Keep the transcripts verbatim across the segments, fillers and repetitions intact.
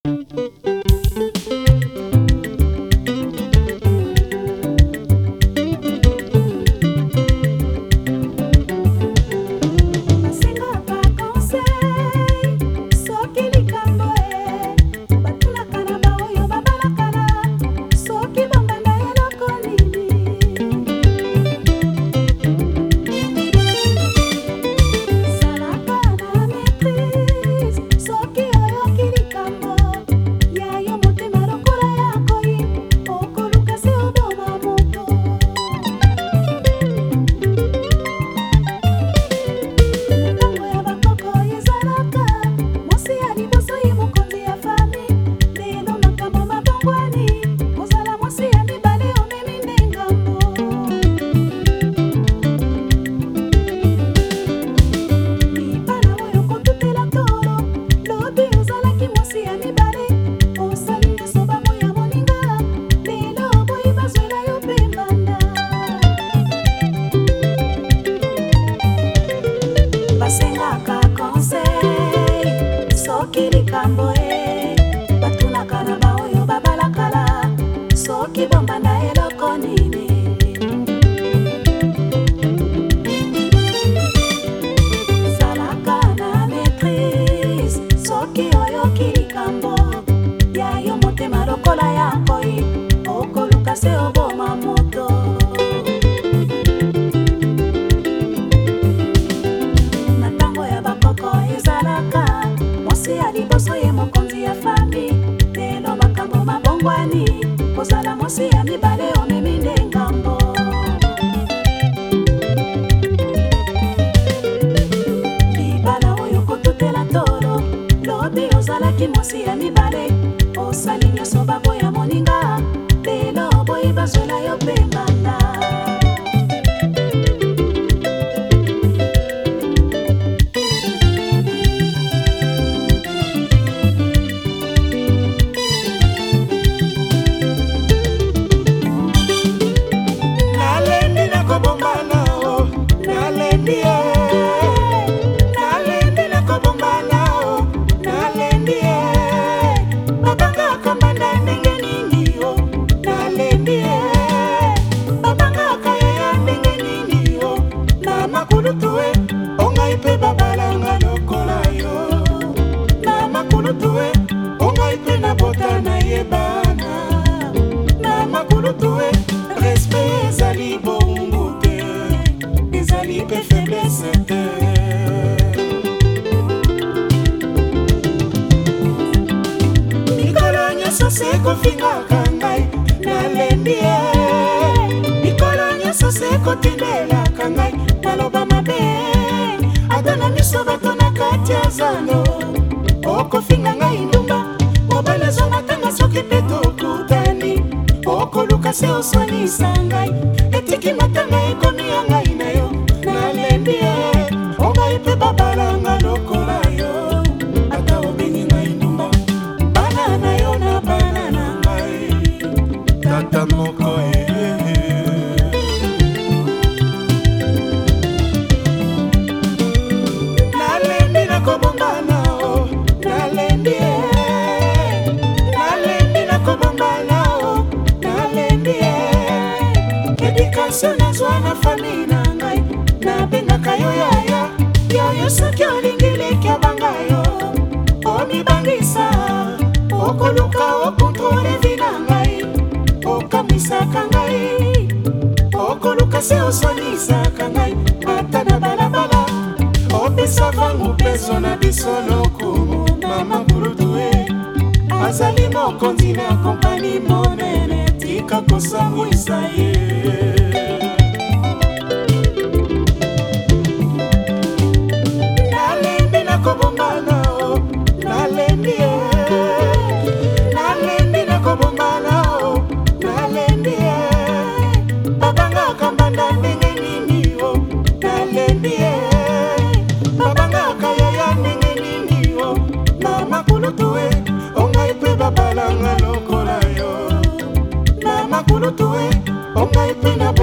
Onga ipena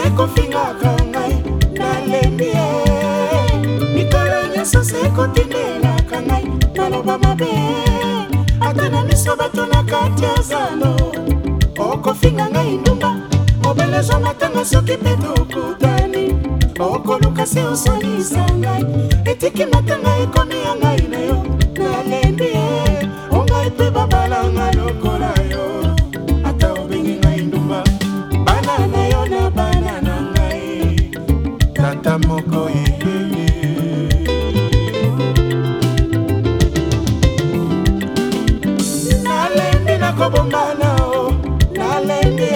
seko finga kangai nalembi mikolo nyonso seko tindela kangai naloba mabe ata na miso bato na kati ya zalo okofinga ngai ndumba obelezo matanga soki mpe tokutani okoluka se oswanisa ngai etiki matanga ekomi ya ngai na yo nalembi ongai mpe babalanga lokola yo ata obengi ngai ndumba bana na yo na bana na ngai tata moko ye nalembi nakobombana o nalembi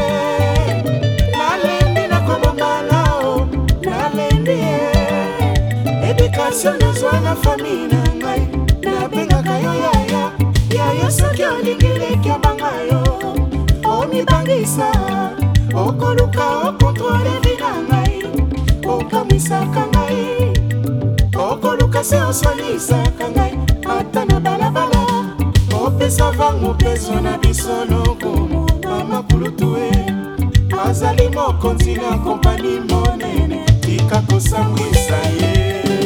nalembi nakobombana o nalembi edikasio nazwa na fami na ngai nabengaka yo yaya yaya soki olingileki abanga yo omibangisa okoluka okontrole vina ngai okamisaka ngai okoluka se oswanisaka ngai ata na balabala opesa vango peso na biso lokumu mama kulutue azali mokonzi na kompani monene tika kosangwisa ye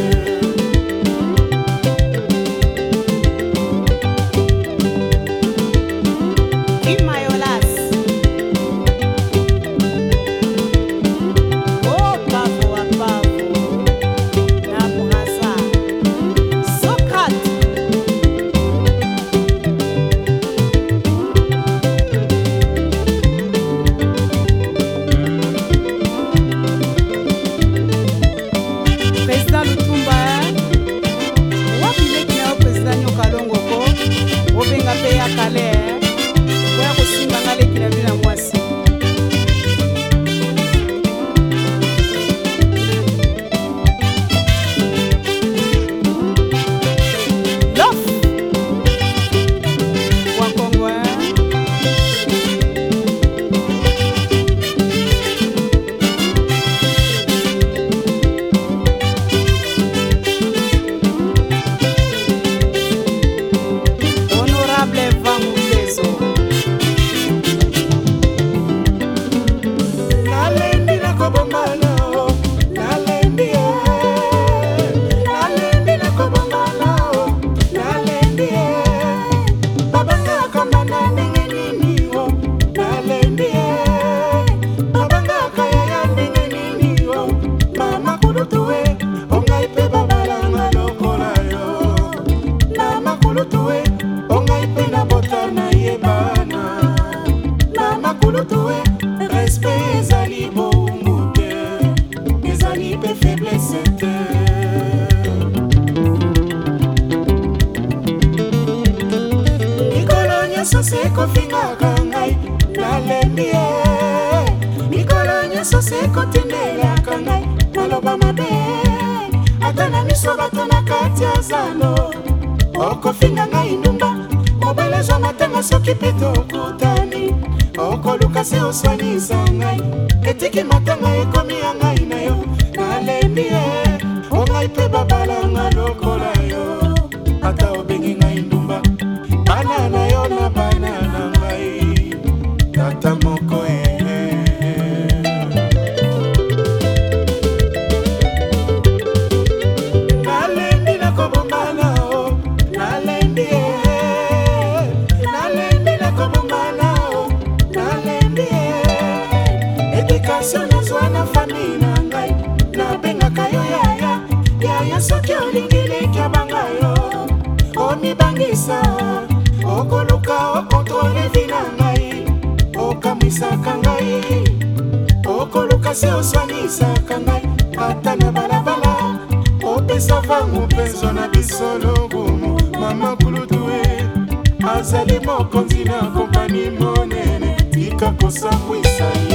seko finga kangai nalembi mikolo nyonso seko tindela kangai naloba mabe ata na miso bato na kati ya zalo okofinga ngai ndumba obelezo matanga soki mpe tokutani okoluka se oswanisa ngai etiki matanga ekomi ya ngai na yo nalembi ongai mpe babalanga lokola yo ata obengi ngai ndumba bana na yo na bana na ngai tata moko ye nalembi nakobombana o nalembi nalembi nakobombana o nalembi edikasio nazwa na fami na ngai nabengaka yo yaya yaya soki olingileki abanga yo omibangisa okoluka okontrole vina ngai okamisaka ngai okoluka se oswanisaka ngai ata na balabala opesa vango mpenzo na biso lokumu mama kulutue azali mokonzi na kompani monene tika kosangwisa ye